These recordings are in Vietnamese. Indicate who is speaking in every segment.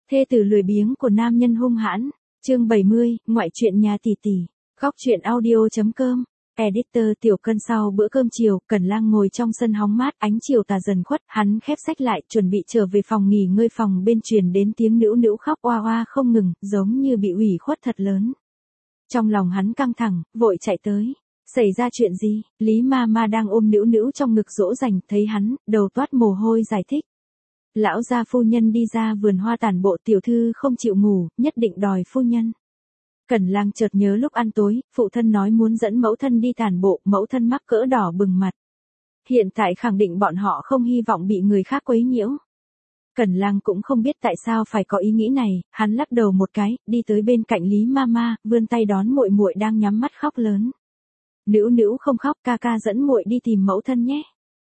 Speaker 1: Thê tử lười biếng của nam nhân hung hãn. Chương 70, ngoại truyện nhà tỷ tỷ. Góc truyện audio.com. Editor Tiểu Cân. Sau bữa cơm chiều, Cẩn Lang ngồi trong sân hóng mát, ánh chiều tà dần khuất, hắn khép sách lại, chuẩn bị trở về phòng nghỉ ngơi. Phòng bên truyền đến tiếng nữu nữu khóc oa oa không ngừng, giống như bị ủy khuất thật lớn. Trong lòng hắn căng thẳng, vội chạy tới. Xảy ra chuyện gì? Lý Mama đang ôm nữu nữu trong ngực dỗ dành, thấy hắn, đầu toát mồ hôi giải thích. Lão gia phu nhân đi ra vườn hoa tản bộ, tiểu thư không chịu ngủ, nhất định đòi phu nhân. Cẩn Lang chợt nhớ lúc ăn tối, phụ thân nói muốn dẫn mẫu thân đi tản bộ, mẫu thân mắc cỡ đỏ bừng mặt. Hiện tại khẳng định bọn họ không hy vọng bị người khác quấy nhiễu. Cẩn Lang cũng không biết tại sao phải có ý nghĩ này, hắn lắc đầu một cái, đi tới bên cạnh Lý Mama, vươn tay đón muội muội đang nhắm mắt khóc lớn. Nữu nữu không khóc, ca ca dẫn muội đi tìm mẫu thân nhé.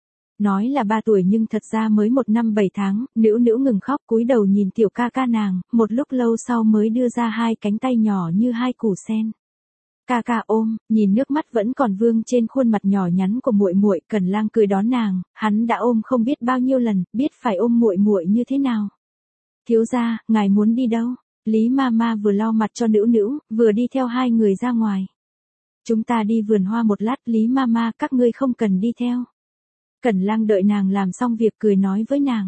Speaker 1: Nói là 3 tuổi nhưng thật ra mới 1 năm 7 tháng, nữu nữu ngừng khóc cúi đầu nhìn tiểu ca ca nàng, một lúc lâu sau mới đưa ra 2 cánh tay nhỏ như 2 củ sen. Ca ca ôm, nhìn nước mắt vẫn còn vương trên khuôn mặt nhỏ nhắn của muội muội, Cẩn Lang cười đón nàng, hắn đã ôm không biết bao nhiêu lần, biết phải ôm muội muội như thế nào. Thiếu gia, ngài muốn đi đâu? Lý Mama vừa lau mặt cho nữu nữu, vừa đi theo 2 người ra ngoài. Chúng ta đi vườn hoa một lát. Lý Mama, các ngươi không cần đi theo. Cẩn Lang đợi nàng làm xong việc cười nói với nàng.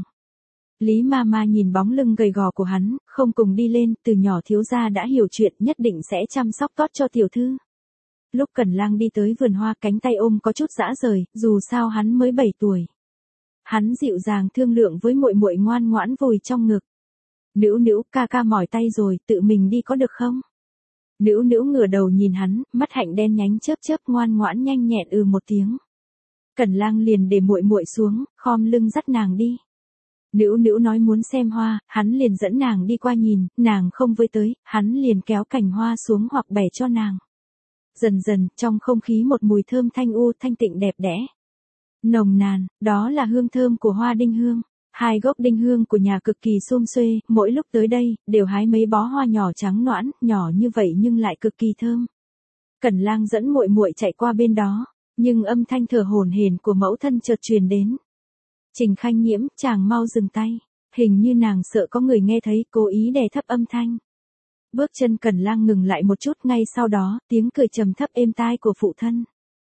Speaker 1: Lý Mama nhìn bóng lưng gầy gò của hắn, không cùng đi lên, từ nhỏ thiếu gia đã hiểu chuyện, nhất định sẽ chăm sóc tốt cho tiểu thư. Lúc Cẩn Lang đi tới vườn hoa, cánh tay ôm có chút rã rời, dù sao hắn mới 7 tuổi. Hắn dịu dàng thương lượng với muội muội, ngoan ngoãn vùi trong ngực. Nữu nữu, ca ca mỏi tay rồi, tự mình đi có được không? Nữu nữu ngửa đầu nhìn hắn, mắt hạnh đen nhánh chớp chớp, ngoan ngoãn nhanh nhẹn một tiếng. Cẩn Lang liền để muội muội xuống, khom lưng dắt nàng đi. Nữu nữu nói muốn xem hoa, hắn liền dẫn nàng đi qua nhìn, nàng không với tới, hắn liền kéo cành hoa xuống hoặc bẻ cho nàng. Dần dần, trong không khí một mùi thơm thanh u, thanh tịnh đẹp đẽ. Nồng nàn, đó là hương thơm của hoa đinh hương. 2 gốc đinh hương của nhà cực kỳ xum xuê, mỗi lúc tới đây, đều hái mấy bó hoa nhỏ trắng nõn, nhỏ như vậy nhưng lại cực kỳ thơm. Cẩn Lang dẫn muội muội chạy qua bên đó. Nhưng âm thanh thở hổn hển của mẫu thân chợt truyền đến. Trình Khanh Nhiễm, chàng mau dừng tay. Hình như nàng sợ có người nghe thấy, cố ý đè thấp âm thanh. Bước chân Cẩn Lang ngừng lại một chút, ngay sau đó, tiếng cười trầm thấp êm tai của phụ thân.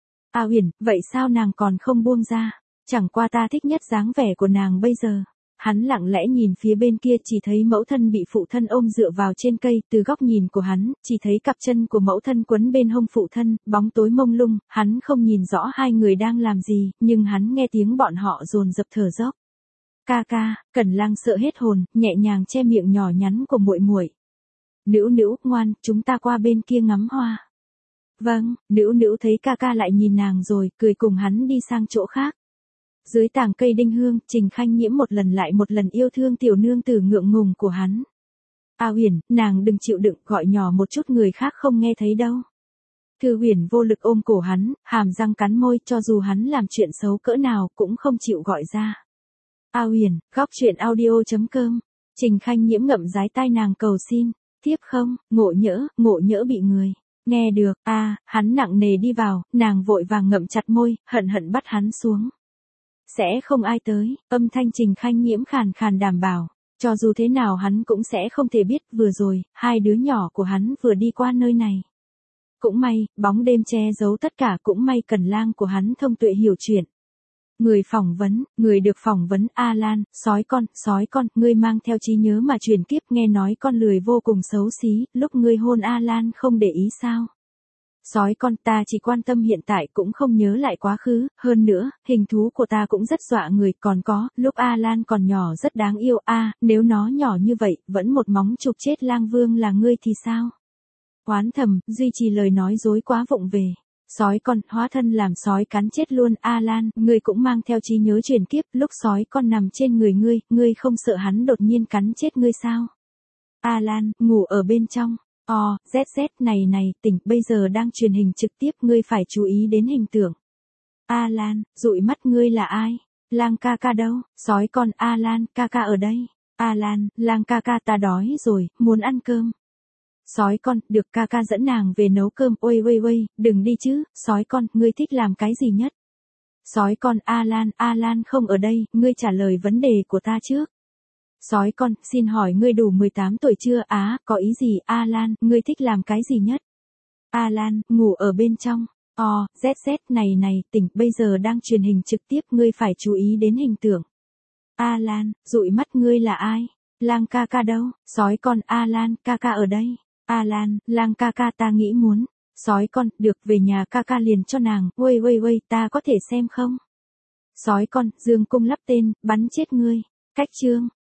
Speaker 1: A Huyền, vậy sao nàng còn không buông ra? Chẳng qua ta thích nhất dáng vẻ của nàng bây giờ. Hắn lặng lẽ nhìn phía bên kia, chỉ thấy mẫu thân bị phụ thân ôm dựa vào trên cây, từ góc nhìn của hắn, chỉ thấy cặp chân của mẫu thân quấn bên hông phụ thân, bóng tối mông lung, hắn không nhìn rõ 2 người đang làm gì, nhưng hắn nghe tiếng bọn họ dồn dập thở dốc. Ca ca, Cẩn Lang sợ hết hồn, nhẹ nhàng che miệng nhỏ nhắn của muội muội. Nữu nữu, ngoan, chúng ta qua bên kia ngắm hoa. Vâng, nữu nữu thấy ca ca lại nhìn nàng rồi, cười cùng hắn đi sang chỗ khác. Dưới tàng cây đinh hương, Trình Khanh Nhiễm một lần lại một lần yêu thương tiểu nương tử ngượng ngùng của hắn. A Huyền, nàng đừng chịu đựng, gọi nhỏ một chút người khác không nghe thấy đâu. Thư Huyền vô lực ôm cổ hắn, hàm răng cắn môi, cho dù hắn làm chuyện xấu cỡ nào cũng không chịu gọi ra. A Huyền, góc truyện audio.com. Trình Khanh Nhiễm ngậm dái tai nàng cầu xin. Tiếp không, ngộ nhỡ bị người nghe được. Hắn nặng nề đi vào, nàng vội vàng ngậm chặt môi, hận hận bắt hắn xuống. Sẽ không ai tới, âm thanh Trình Khanh Nhiễm khàn khàn đảm bảo. Cho dù thế nào hắn cũng sẽ không thể biết, vừa rồi, 2 đứa nhỏ của hắn vừa đi qua nơi này. Cũng may, bóng đêm che giấu tất cả, cũng may Cẩn Lang của hắn thông tuệ hiểu chuyện. Người được phỏng vấn, A Lan, sói con, ngươi mang theo trí nhớ mà truyền kiếp, nghe nói con lười vô cùng xấu xí, lúc ngươi hôn A Lan không để ý sao? Sói con, ta chỉ quan tâm hiện tại, cũng không nhớ lại quá khứ, hơn nữa, hình thú của ta cũng rất dọa người, còn có, lúc A Lan còn nhỏ rất đáng yêu, nếu nó nhỏ như vậy, vẫn một móng chụp chết Lang Vương là ngươi thì sao? Oán thầm, duy trì lời nói dối quá vụng về. Sói con, hóa thân làm sói cắn chết luôn. A Lan, ngươi cũng mang theo trí nhớ truyền kiếp, lúc sói con nằm trên người ngươi không sợ hắn đột nhiên cắn chết ngươi sao? A Lan, ngủ ở bên trong. Này, tỉnh, bây giờ đang truyền hình trực tiếp, ngươi phải chú ý đến hình tượng. A Lan, dụi mắt, ngươi là ai? Lang ca ca đâu? Sói con, A Lan, ca ca ở đây. A Lan, Lang ca ca, ta đói rồi, muốn ăn cơm. Sói con, được, ca ca dẫn nàng về nấu cơm. Ôi, đừng đi chứ, sói con, ngươi thích làm cái gì nhất? Sói con, A Lan không ở đây, ngươi trả lời vấn đề của ta trước. Sói con, xin hỏi ngươi đủ 18 tuổi chưa? Á, có ý gì? Alan, ngươi thích làm cái gì nhất? Alan, ngủ ở bên trong. ZZ, này, tỉnh, bây giờ đang truyền hình trực tiếp, ngươi phải chú ý đến hình tượng. Alan, dụi mắt, ngươi là ai? Lang ca ca đâu? Sói con, Alan, ca ca ở đây. Alan, Lang ca ca ta nghĩ muốn. Sói con, được, về nhà ca ca liền cho nàng. Uây, ta có thể xem không? Sói con, dương cung lắp tên, bắn chết ngươi. Cách chương.